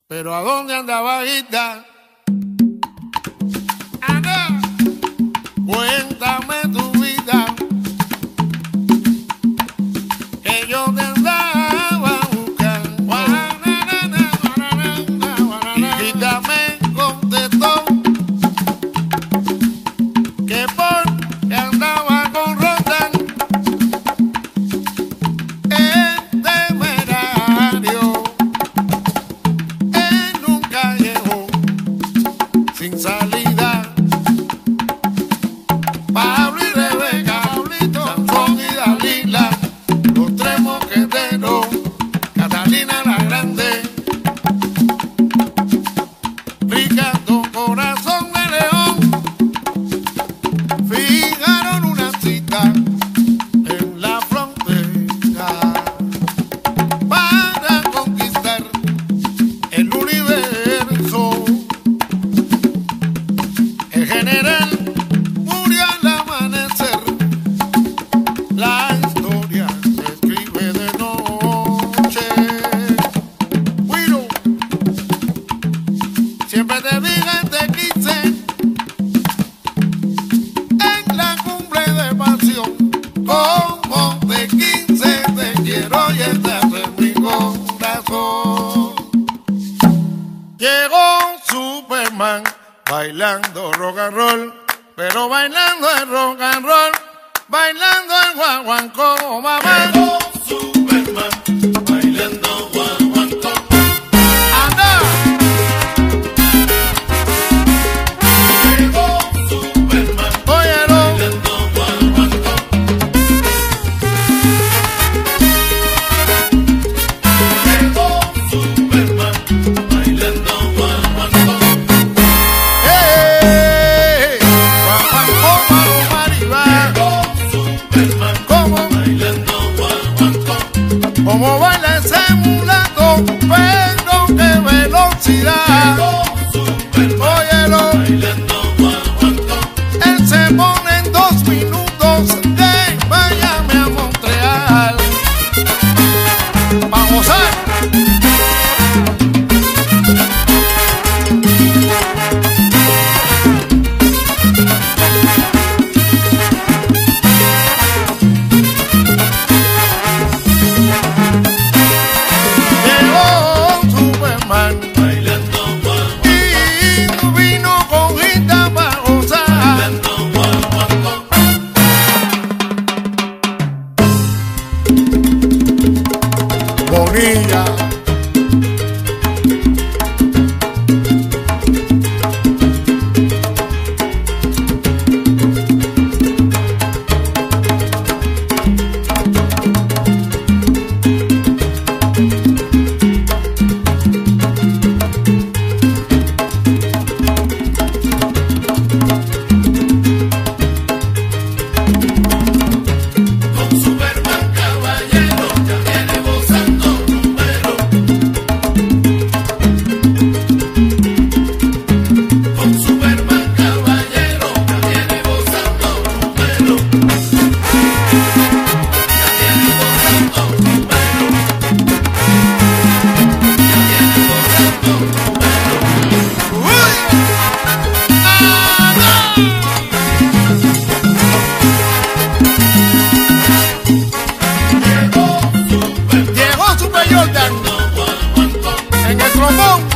Pero ¿a dónde andaba Ita? Anda, cuéntame tu vida, que yo te andaba buscando. Y Ita me contestó que porque andaba con Roldán, el temerario, en un callejón sin salida. Pablo y Rebeca, Sansón y Dalila, los tres mosqueteros, Catalina la Grande, Ricardo Corazón de León, fijaron una cita en la frontera para conquistar el universo. El general murió al amanecer, la historia se escribe de noche. Guiro, siempre te dije, te quise, en la cumbre de pasión, como de 15 te quiero y estás en mi corazón. Llegó Superman bailando rock and roll, pero bailando el rock and roll, bailando el guaguancó, mamá. Llegó Superman bailando guaguancó. Anda, Llegó Superman óyelo, bailando guaguancó. Llegó Superman bailando guaguancó. guaguancó, maribá. Llegó Superman ¿Cómo? bailando guaguancó. Como baila ese mulato, pero qué velocidad. Llegó Superman Óyelo, bailando guaguancó. él se pone en 2 minutos de Miami a Montreal. Vamos a gozar. Llegó Superman Bailando guaguancó. y vino con Ita para gozar. Bailando guaguancó. Bonilla. Con Superman caballero ya viene gozando número. Con Superman caballero ya viene gozando número. Ya viene gozando número. Ya viene gozando número. ¡Uy! ¡Anda! Llegó Superman Llegó Super Jordan bailando guaguancó. en el trombón.